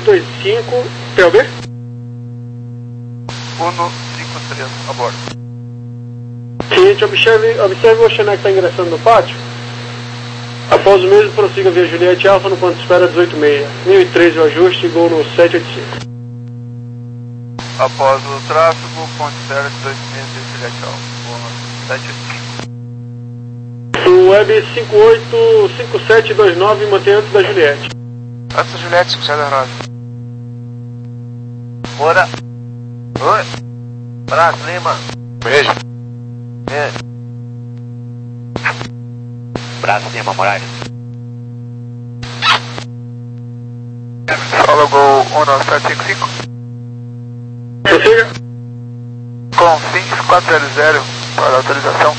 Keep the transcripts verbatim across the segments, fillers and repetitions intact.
dois cinco, P L B? Uno cinco três, a bordo. Seguinte, observe, observe o Oceanex está ingressando no pátio. Após o mesmo, prossiga via Juliette Alfa no ponto de espera dezoito seis. mil e treze o ajuste, gol no sete oito cinco. Após o tráfego, ponto de espera dezoito seis via Juliette Alfa, gol no sete oito cinco. O Web cinco oito cinco sete dois nove mantém antes da Juliette. Antes da Juliette, cinco sete dois nove. Bora. Oi. Prato, Lima. Beijo. Beijo. Braço, Lima, Moraes. Fala, gol um sete cinco cinco. Prossiga. Com fins quatro zero zero para autorização.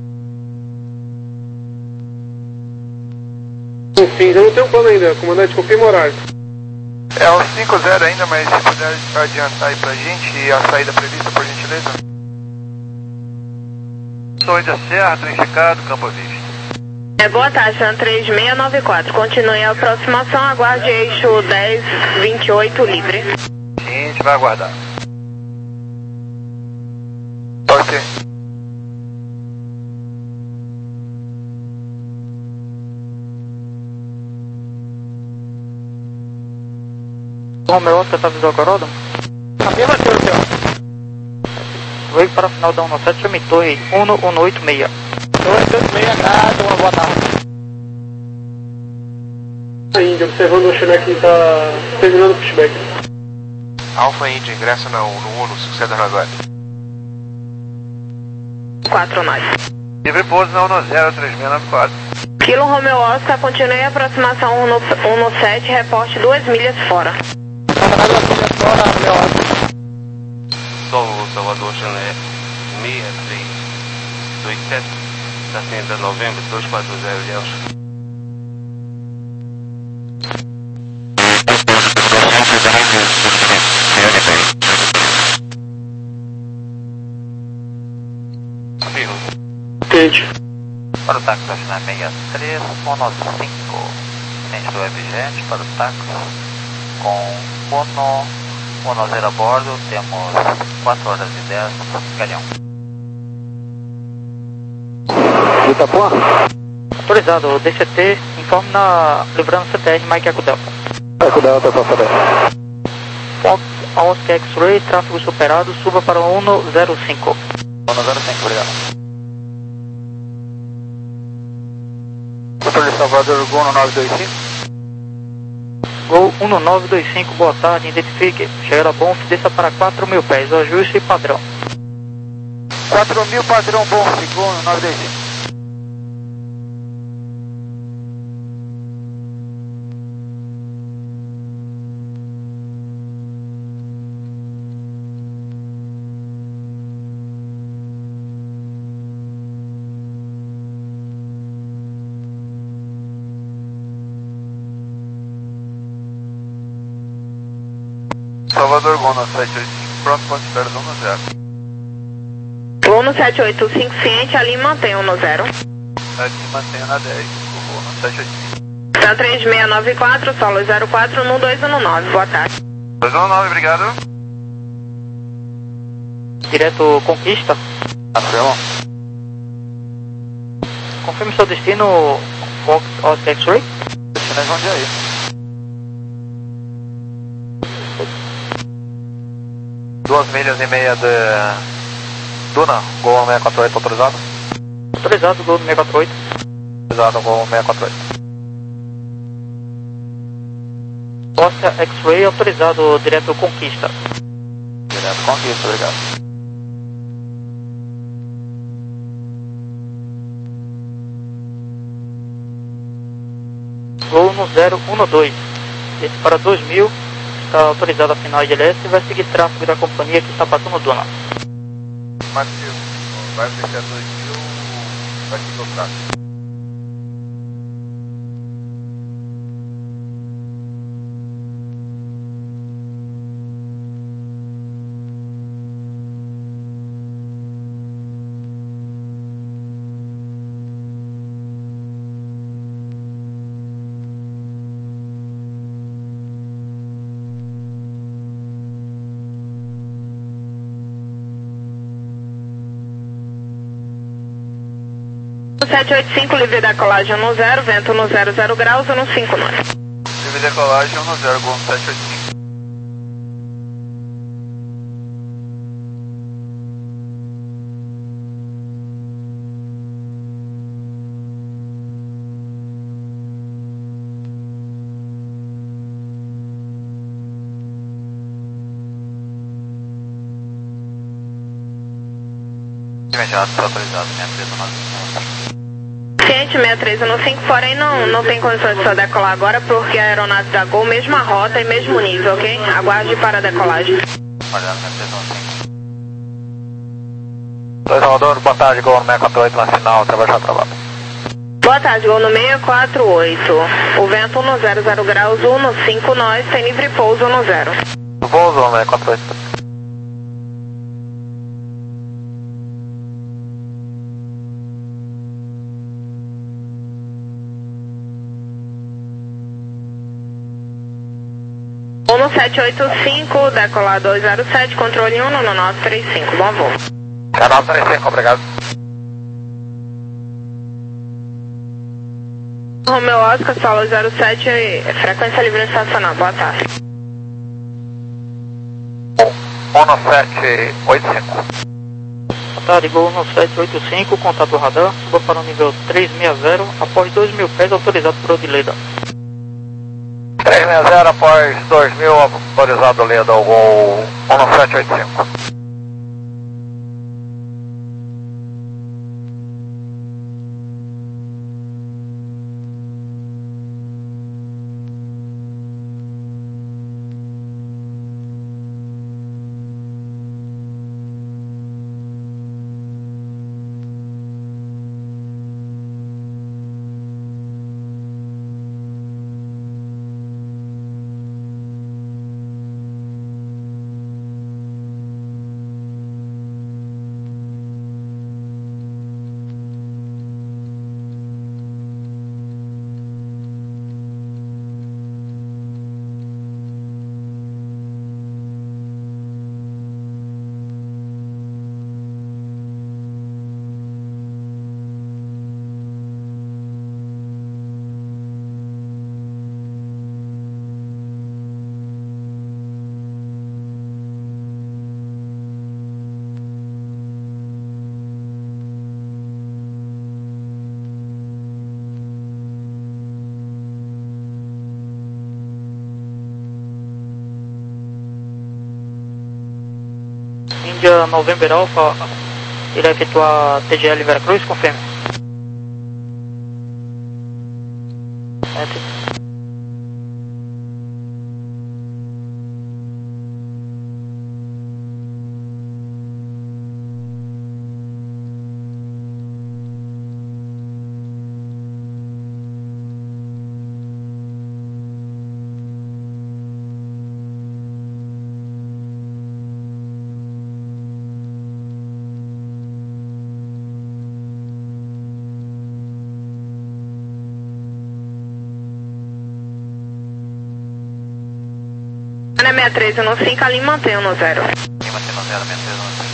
Enfim, eu não tenho plano ainda, comandante, confirma o horário. É o cinco zero ainda, mas se puder adiantar aí pra gente e a saída prevista, por gentileza. Sou da Serra, do Indicado, Campo Vista. É, boa tarde, San três seis nove quatro. Continue a aproximação, aguarde eixo dez vinte e oito livre. Sim, a gente vai aguardar. Ok. Romeu Oscar está avisando agora, Rodon? Afirma, senhor oficial. Veio para o final da um sete, chame torre um um oito seis. dois oito seis, casa, uma boa tarde. A Índia, observando o Oceanex que está terminando o pushback. Alfa Índia, ingressa na um, no Uno, cinco sete dois nove. quatro nove. Livre pouso na um zero três seis nove quatro. Kilo Romeu Oscar, continue a aproximação um no sete, reporte duas milhas fora. Solo Salvador Chané seis três dois sete, Nascimento de Novembro dois quatro zero, Ilhéus. Quente. Para o táxi da China sessenta e três, Uno cinco. Frente do Webjet para o táxi com Uno, Uno zero a bordo, temos quatro horas e dez no Galeão. Itapuã? Autorizado, D C T, informe na livrando C T R Mike Eco Delta. Eco Delta, para saber. Fox Oscar X-Ray, tráfego superado, suba para o Uno zero cinco. Uno zero cinco, obrigado. Controle Salvador, Gol um nove dois cinco. Gol um nove dois cinco, boa tarde, identifique. Chegar a bom, desça para quatro mil pés, ajuste padrão. quatro mil padrão bom, Gol um nove dois cinco. Salvador, Gol no sete oito cinco, pronto, ponto de espera do um zero. Gol no sete oito cinco, ciente, ali mantém um no zero. Aqui mantenho na dez, Gol no sete oito cinco. San três seis nove quatro, solo zero quatro um dois um nove, boa tarde. dois um nove, obrigado. Direto Conquista. Apelo. Confirme seu destino, Fox Oscar X-Ray. Destino é Jundiaí. Duas milhas e meia de Duna, Gol seis quatro oito autorizado. Autorizado, Gol seis quatro oito. Autorizado, Gol seis quatro oito. Oscar X-Ray, autorizado, direto Conquista. Direto Conquista, obrigado. Gol no zero um dois. Esse para dois mil. Está autorizado a final de L S e vai seguir tráfego da companhia que está passando Duna. Matheus, vai descer dois mil, vai seguir o tráfego. sete oito cinco, livre decolagem no zero, vento no zero zero graus, no cinco nove. Livre decolagem no zero, gol no sete oito cinco. Imediato, autorizado, sessenta e três nove. Ciente sessenta e três no cinco, porém não, não tem condições de só decolar agora porque a aeronave da Gol, mesma rota e mesmo nível, ok? Aguarde para a decolagem. Guardado, sessenta e três nove cinco. dois Salvador, boa tarde, Gol no seis quatro oito na final, trabalho já trabalho. Boa tarde, Gol no seis quatro oito. O vento no zero zero graus, um no cinco nós, tem livre pouso no zero. Pouso no seis quatro oito. um no sete oito cinco, decolar dois zero sete, controle um no nove três cinco, bom voo. Canal três cinco, obrigado. Romeu Oscar, solo zero sete, frequência livre estacional, boa tarde. um no sete oito cinco. Boa tarde, Gol no sete oito cinco, contato radar, suba para o nível trezentos e sessenta, após dois mil pés, autorizado por Odileda. trezentos e sessenta após dois mil, autorizado Leda, o Gol um no sete oito cinco. Índia November Alpha, irá efetuar T G L Veracruz, confirme. Entre. sessenta e três no cinco, a linha mantém no zero. Lima T no zero, sessenta e três no cinco.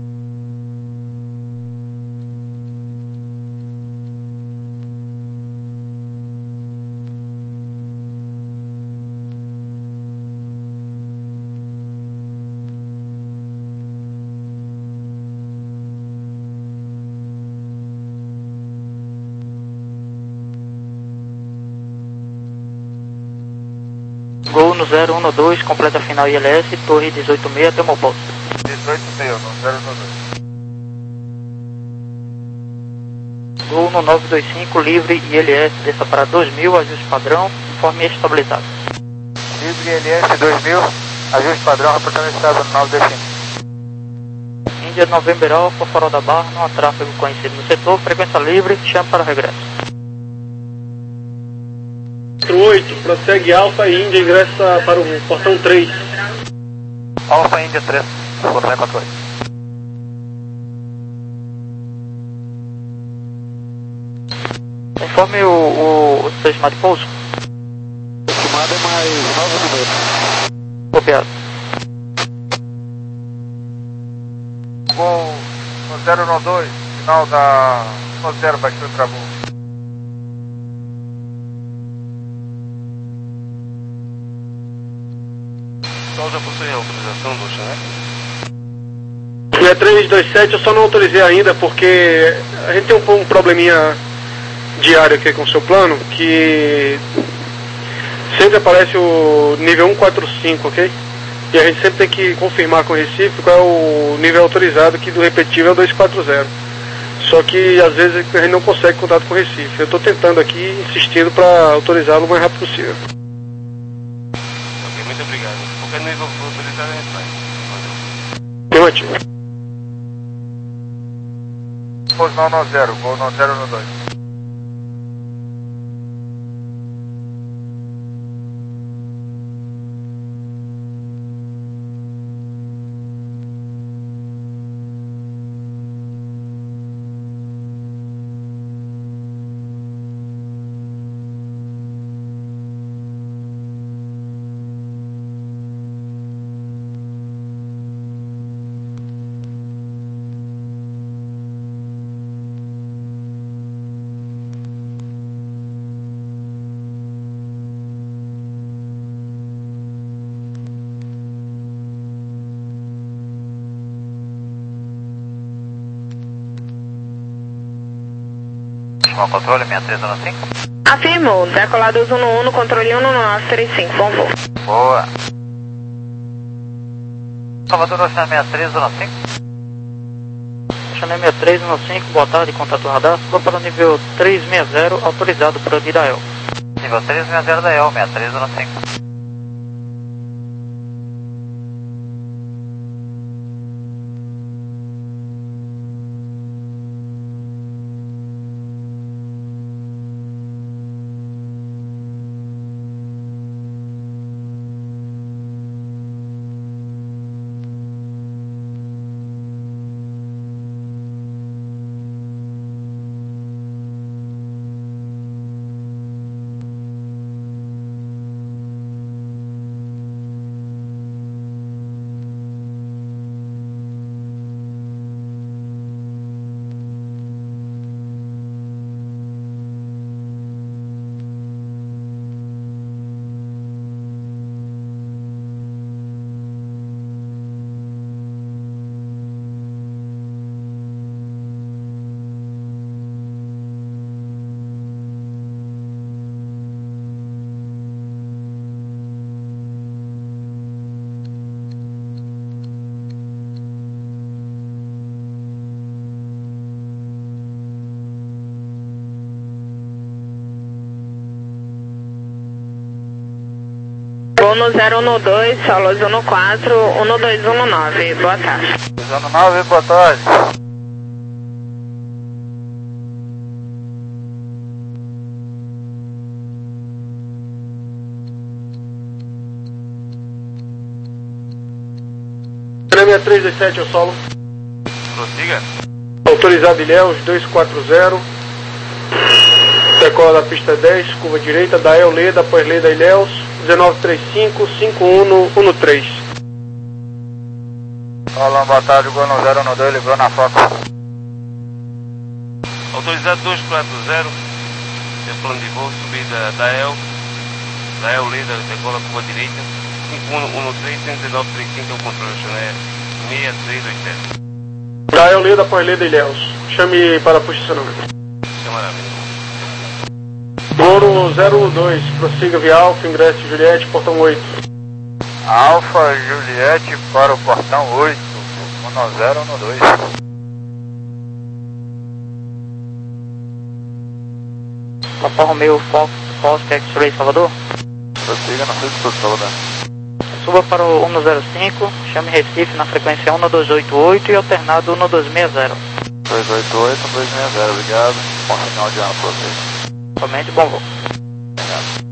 Gol no zero um dois, completa final I L S, torre dezoito seis, Termopouso. dezoito seis, no zero dois. Gol no nove dois cinco, livre I L S, desça para dois mil, ajuste padrão, informe estabilizado. Livre I L S dois mil, ajuste padrão, reportando estado no nove dois cinco. Índia November Alpha, farol da barra, não há tráfego conhecido no setor, frequência livre, chame para regresso. quatro oito, prossegue Alfa e Índia ingressa para o portão três. Alfa Índia três, por seis quatro oito. Informe o, o, o seu estimado de pouso. Estimado é mais nove minutos. Copiado. Gol no zero dois, final da um zero, baixou, travou. Sol já possui a autorização do Chanek? seis três dois sete eu só não autorizei ainda porque a gente tem um, um probleminha diário aqui com o seu plano, que sempre aparece o nível cento e quarenta e cinco, ok? E a gente sempre tem que confirmar com o Recife qual é o nível autorizado, que do repetitivo é o duzentos e quarenta. Só que às vezes a gente não consegue contato com o Recife. Eu estou tentando aqui, insistindo para autorizá-lo o mais rápido possível. Ok, muito obrigado. Qualquer nível autorizado a gente vai. Tem ativo. Posição no zero, vou no zero no dois. Bom controle, seis três um cinco. Afirmou, decolado uso no um, controle um no nove três cinco, bom voo. Boa. Salvador, oceano seis três um cinco. Oceano seis três um cinco, boa tarde, contato radar, suba para o nível trezentos e sessenta, autorizado por Adidael. Nível trezentos e sessenta da E L, seis três um cinco. Uno zero um dois, solos um quatro, um dois um nove, boa tarde. um nove, boa tarde. seis três dois sete, eu solo. Prossiga. Autorizado Ilhéus, duzentos e quarenta. Decola da pista dez, curva direita, da El Leda, após Leda Ilhéus, dezenove trinta e cinco, cinco um um três. Olá, boa tarde, Gol no zero no dois, livrou na foca. Autorizado duzentos e quarenta, é plano de voo, subida da E L, da E L Leda, decola curva direita, cinco um um três, dezenove trinta e cinco é o controle aéreo, seis três dois sete. Da El Leda, após Leda Ilhéus, chame para posicionamento. Maravilha. Goro zero um dois, prossiga via Alfa, ingresso Juliette, portão oito. Alfa Juliette para o portão oito, um zero um dois. Papa Romeo Fox, Fox X-Ray Salvador. Prossiga na sua disposição, né? Suba para o um zero cinco, chame Recife na frequência um dois oito oito e alternado um dois seis zero. dois oito oito, um dois seis zero, obrigado. Bom sinal de ano para vocês. Somente bom voo. Obrigado.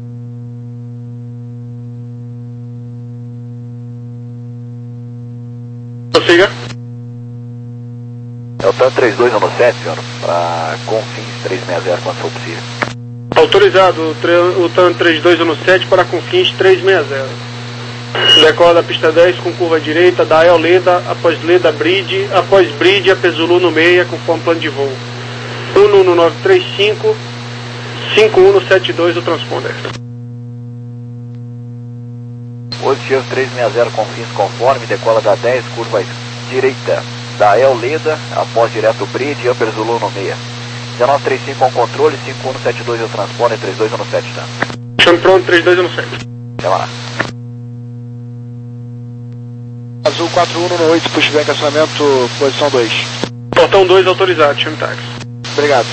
Prossiga. É o TAN três dois um sete, senhor, para Confins trezentos e sessenta quando for possível. Autorizado o TAN três dois um sete para Confins trezentos e sessenta. Decola da pista dez com curva direita, da El Leda, após Leda Bridge, após Bridge, Apesulu no meia, conforme plano de voo. Uno no nove três cinco, cinco um no sete dois o transponder. Positivo três seis zero com fins conforme, decola da dez, curva direita da El Leda, após direto bridge, upper Zulu no meia. dezenove trinta e cinco com controle, cinco um no sete dois o transponder, trinta e dois no sete, tá? Chame pronto, trinta e dois no sete. Até lá. Azul quatro um no oito, pushback acionamento, posição dois. Portão dois autorizado, chame táxi. Obrigado.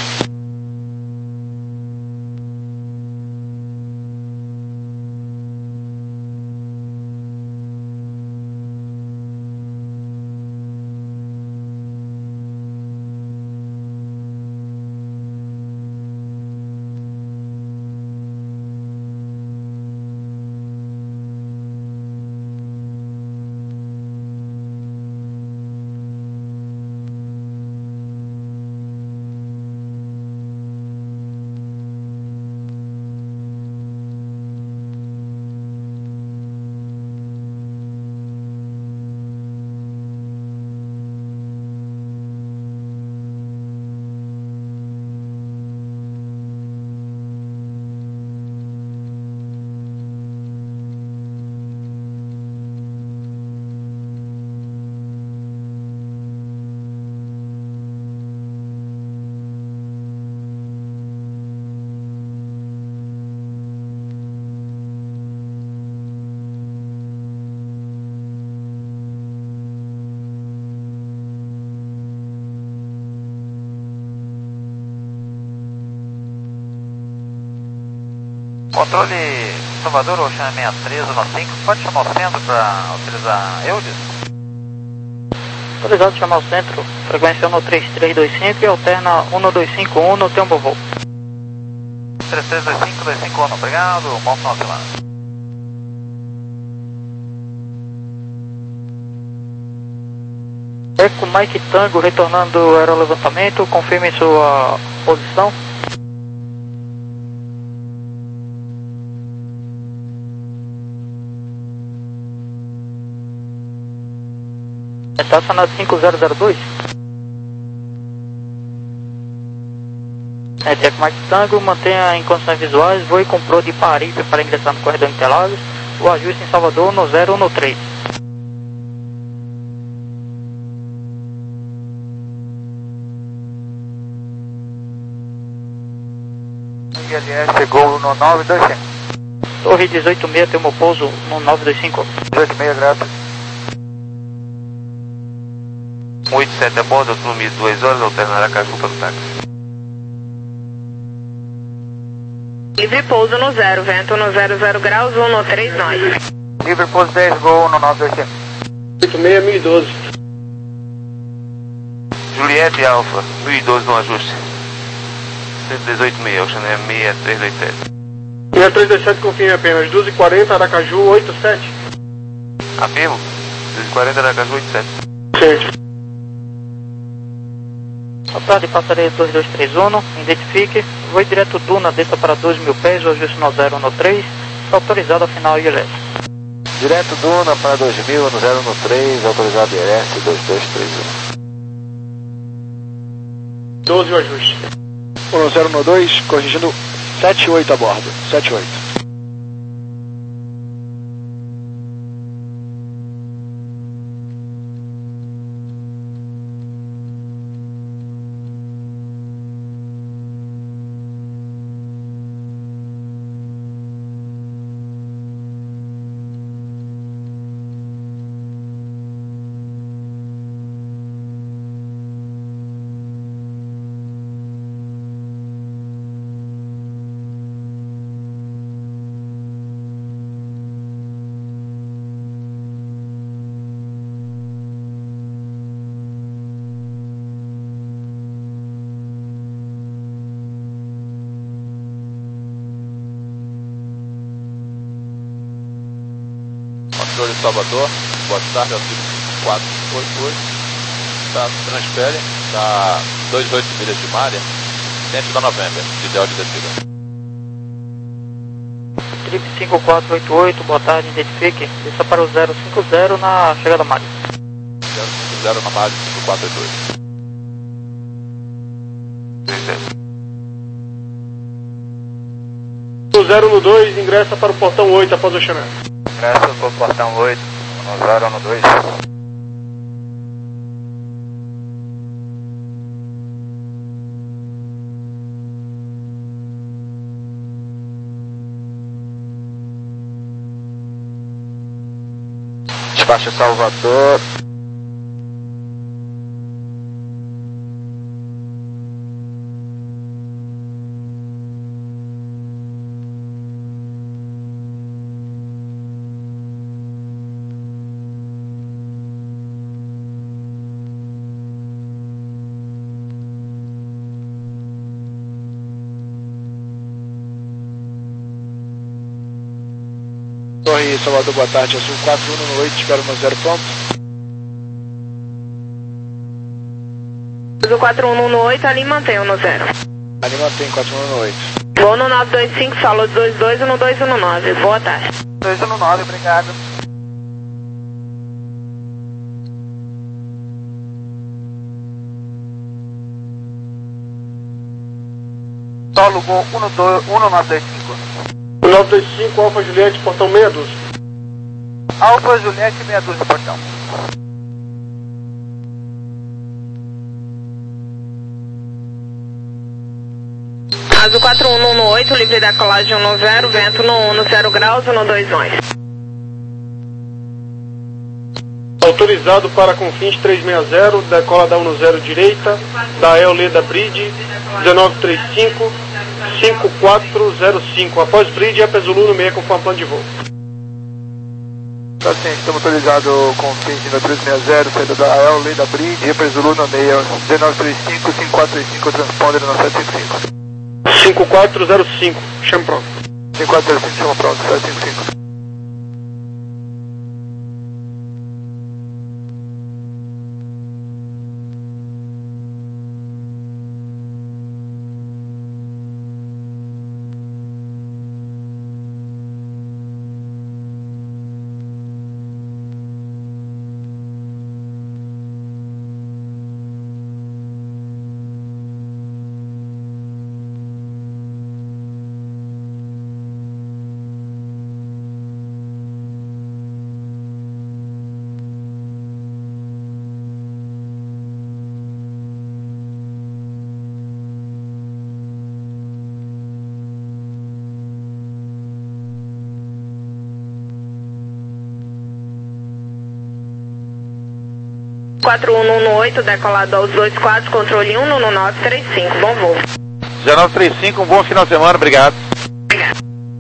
Controle Salvador, Ocean sessenta e três no cinco, pode chamar o centro para utilizar Eudes? Autorizado chamar o centro, frequência no três três dois cinco e alterna um dois cinco um no tempo voo. três três dois cinco, dois cinco um, obrigado, bom final de semana. Eco Mike Tango retornando do aerolevantamento, confirme sua posição. Estacionado cinco zero zero dois. É, Eco Mike Tango, mantenha em condições visuais, voe com Pro de Paripe para ingressar no corredor Interlagos, o ajuste em Salvador no zero um três. I L S Gol no nove dois cinco. Torre dezoito seis, tem meu pouso no nove dois cinco. dezoito seis, graças. oito sete a bordo, autonomia de duas horas, alterna Aracaju para o táxi. Livre pouso no zero, vento no zero zero graus, um no três nove. Livre pouso dez, Gol no nove dois cinco. oito seis, mil e doze. Juliette Alfa, mil e doze no ajuste. cento e dezoito seis, Ocean Air seis três dois sete. seis três dois sete confirme apenas, doze e quarenta, Aracaju oito sete. Afirmo, doze e quarenta, Aracaju oito sete. Certo. Boa tarde, passageiro dois dois três um, identifique, voe direto Duna, desça para doze mil pés, o ajuste no zero um três, está autorizado a final I L S. Direto Duna para dois mil no zero um três, autorizado I L S dois dois três um. doze o ajuste. um zero um dois, corrigindo sete oito a bordo, sete oito. Controle Salvador, boa tarde, altivo quatro oito oito, tá, transfere, tá dois vírgula oito milhas de malha, dentro da November, ideal de descida. Trip cinco quatro oito oito, boa tarde, identifique, desça para o zero cinco zero na chegada malha. zero cinco zero na malha, cinco quatro oito oito. três sete. zero no dois, ingressa para o portão oito após o chamado. Ingressa para o portão oito, no zero no dois. Despacho Salvador. Torre Salvador, boa tarde, Azul quatro um no oito, espero no zero ponto. Azul quatro um no oito, ali mantenho no zero. Ali mantém quatro um no oito. Vou no nove dois cinco, solo dois dois no dois um nove, boa tarde. dois um nove, obrigado. Solo Gol um nove dois cinco. nove dois cinco, Alfa Juliette, portão meia dúzia. Alfa Juliette, meia dúzia, portão. Azul quatro um no oito, livre da colagem um no zero, vento no um no zero graus, um no dois nove. Autorizado para Confins trezentos e sessenta, decola da um no zero direita, da El Leda Bridge, dezenove trinta e cinco, cinco quatro zero cinco, após Bridge, Apple Zulu no meio, conforme plano de voo. Tá sim, estamos autorizados com Confins trezentos e sessenta, saída da El Leda Bridge, Apple Zulu no meio, dezenove trinta e cinco, cinco quatro três cinco, transponder no sete cinco cinco. cinco quatro zero cinco, chama pronto. cinco quatro zero cinco, chama pronto, sete cinco cinco. quatro um no oito, decolado aos dois quatro, controle um no nove três cinco, bom voo. dezenove trinta e cinco, um bom final de semana, obrigado. Obrigado.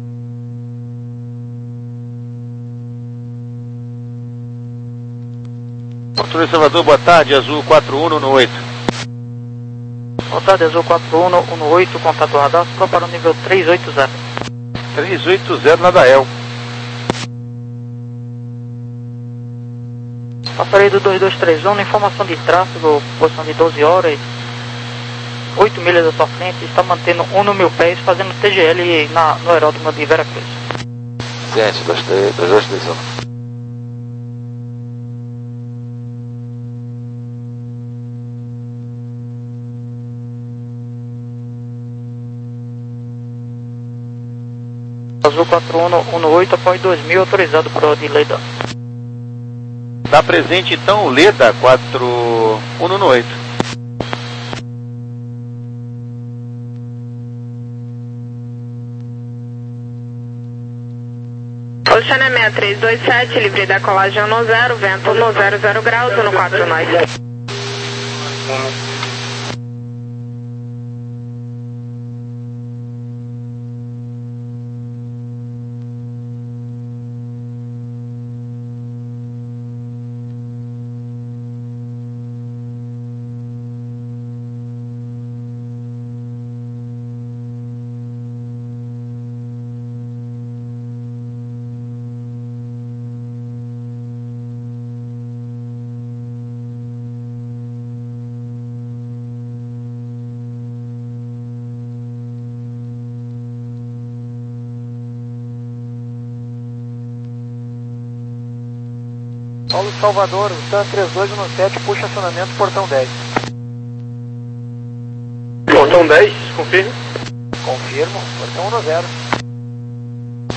Controle Salvador, boa tarde, Azul quatro um no oito. Boa tarde, Azul quatro um no oito, contato radar, só para o nível trezentos e oitenta. trezentos e oitenta na Dael. Passarei do dois dois três um, informação de tráfego, posição de doze horas, oito milhas à sua frente, está mantendo um mil pés, fazendo T G L na, no aeródromo de Veracruz. Ciente, dois dois três um. Azul quatro um no oito, após dois mil, autorizado para o de Leda. Está presente então o Leda quatro um no oito. Oceana seis três dois sete, livre da colagem um no zero, vento no zero zero graus, um no quatro nove. Paulo Salvador, Tan três dois um sete, puxa acionamento, portão dez. Portão dez, confirma. Confirmo, portão um zero.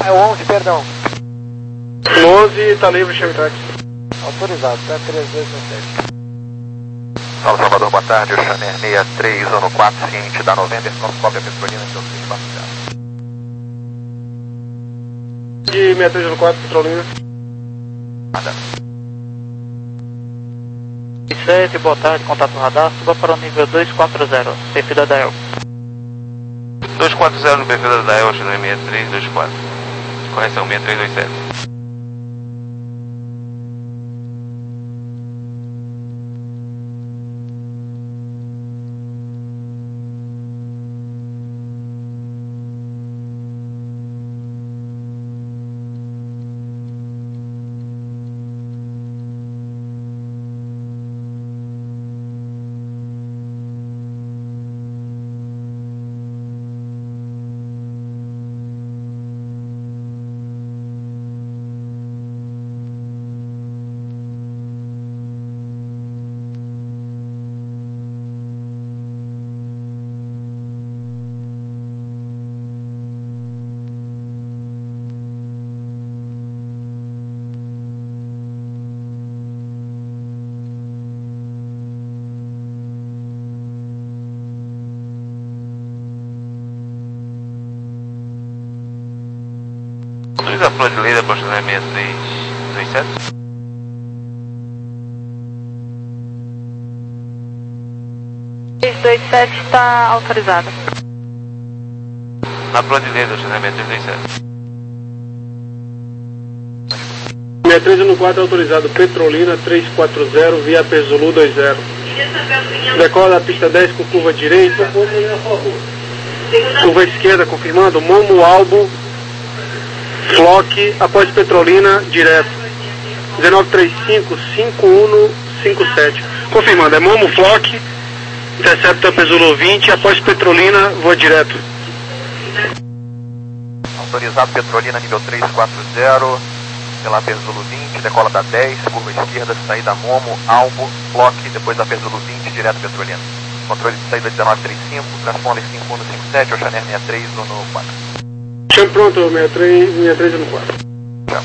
É o onze, perdão. No onze tá livre, Chevy Trax. Autorizado, tá três dois nove sete. Fala, Salvador, boa tarde. O Chanel sessenta e três, ano quatro, ciente da November, nosso cópia Petrolina, então três quatro zero. De sessenta e três ano quatro, Petrolina. Nada. sete, boa tarde, contato radar, suba para o nível dois quatro zero, perfil da Dael. dois quatro zero no perfil da Dael, Chanel sessenta e três dois quatro. Correção sessenta e três dois sete. Autoriza a flor de leira para o Chanel sessenta e três dois sete. três dois sete está autorizado. Na flor de leira, Chanel sessenta e três dois sete. sessenta e três ano quatro autorizado, Petrolina três quatro zero, via Zulu dois zero. Decola da pista dez com curva direita. Curva esquerda, confirmando. Momo Albo, Flock, após Petrolina, direto. dezenove trinta e cinco, cinco um cinco sete. Confirmando, é Momo Flock, intercepta Zulu vinte, após Petrolina, voa direto. Autorizado Petrolina nível três quatro zero, pela Zulu vinte, decola da dez, curva esquerda, saída Momo, Albo, Flock, depois da Zulu vinte, direto Petrolina. Controle de saída dezenove trinta e cinco, transponder cinco um cinco sete, o Chanel sessenta e três no quatro. Chama pronto, sessenta e três, sessenta e três no quatro. Chama.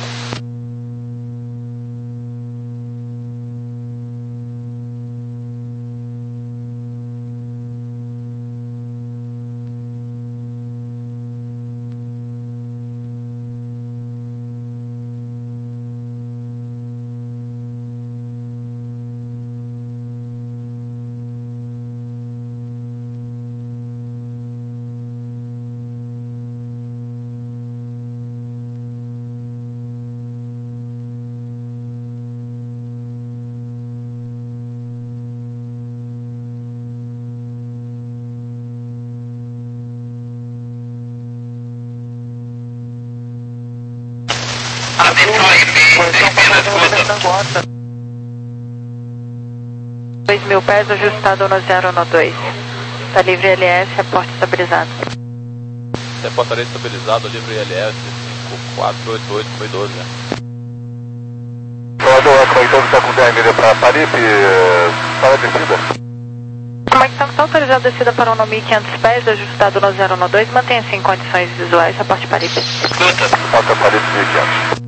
dois mil pés, ajustado no zero no dois. Está livre L S, reporte estabilizado. Reportaria estabilizado, livre L S cinco quatro oito oito foi doze. Salvador, como é que está com dez milhas para Paripe, para a descida? Como é que está autorizado a descida para o mil e quinhentos pés, ajustado no zero no dois, mantenha-se em condições visuais, reporte Paripe. Falta Paripe mil e quinhentos.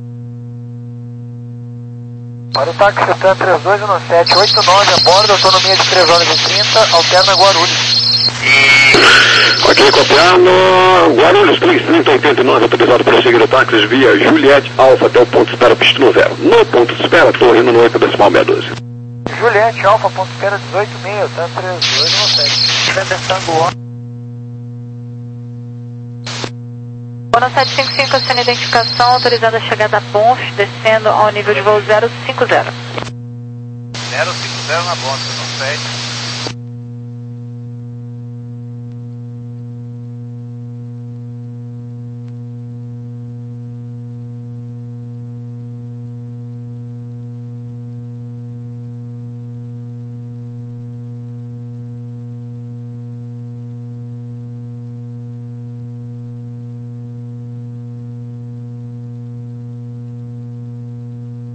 Para o táxi Tan três dois um sete oito nove a bordo, autonomia de três horas e trinta, alterna Guarulhos. Ok, copiando. Guarulhos três trinta oitenta e nove, autorizado para seguir o táxi via Juliette Alfa até o ponto de espera pista no zero. No ponto de espera, estou rindo no oito decimal sessenta e dois. Juliette Alfa, ponto de espera dezoito e meio, Tan três dois um sete. Vendestando Bono sete cinco cinco, sem identificação, autorizada a chegada a Bonf, descendo ao nível de voo zero cinco zero. zero cinco zero na Bonf, não sete.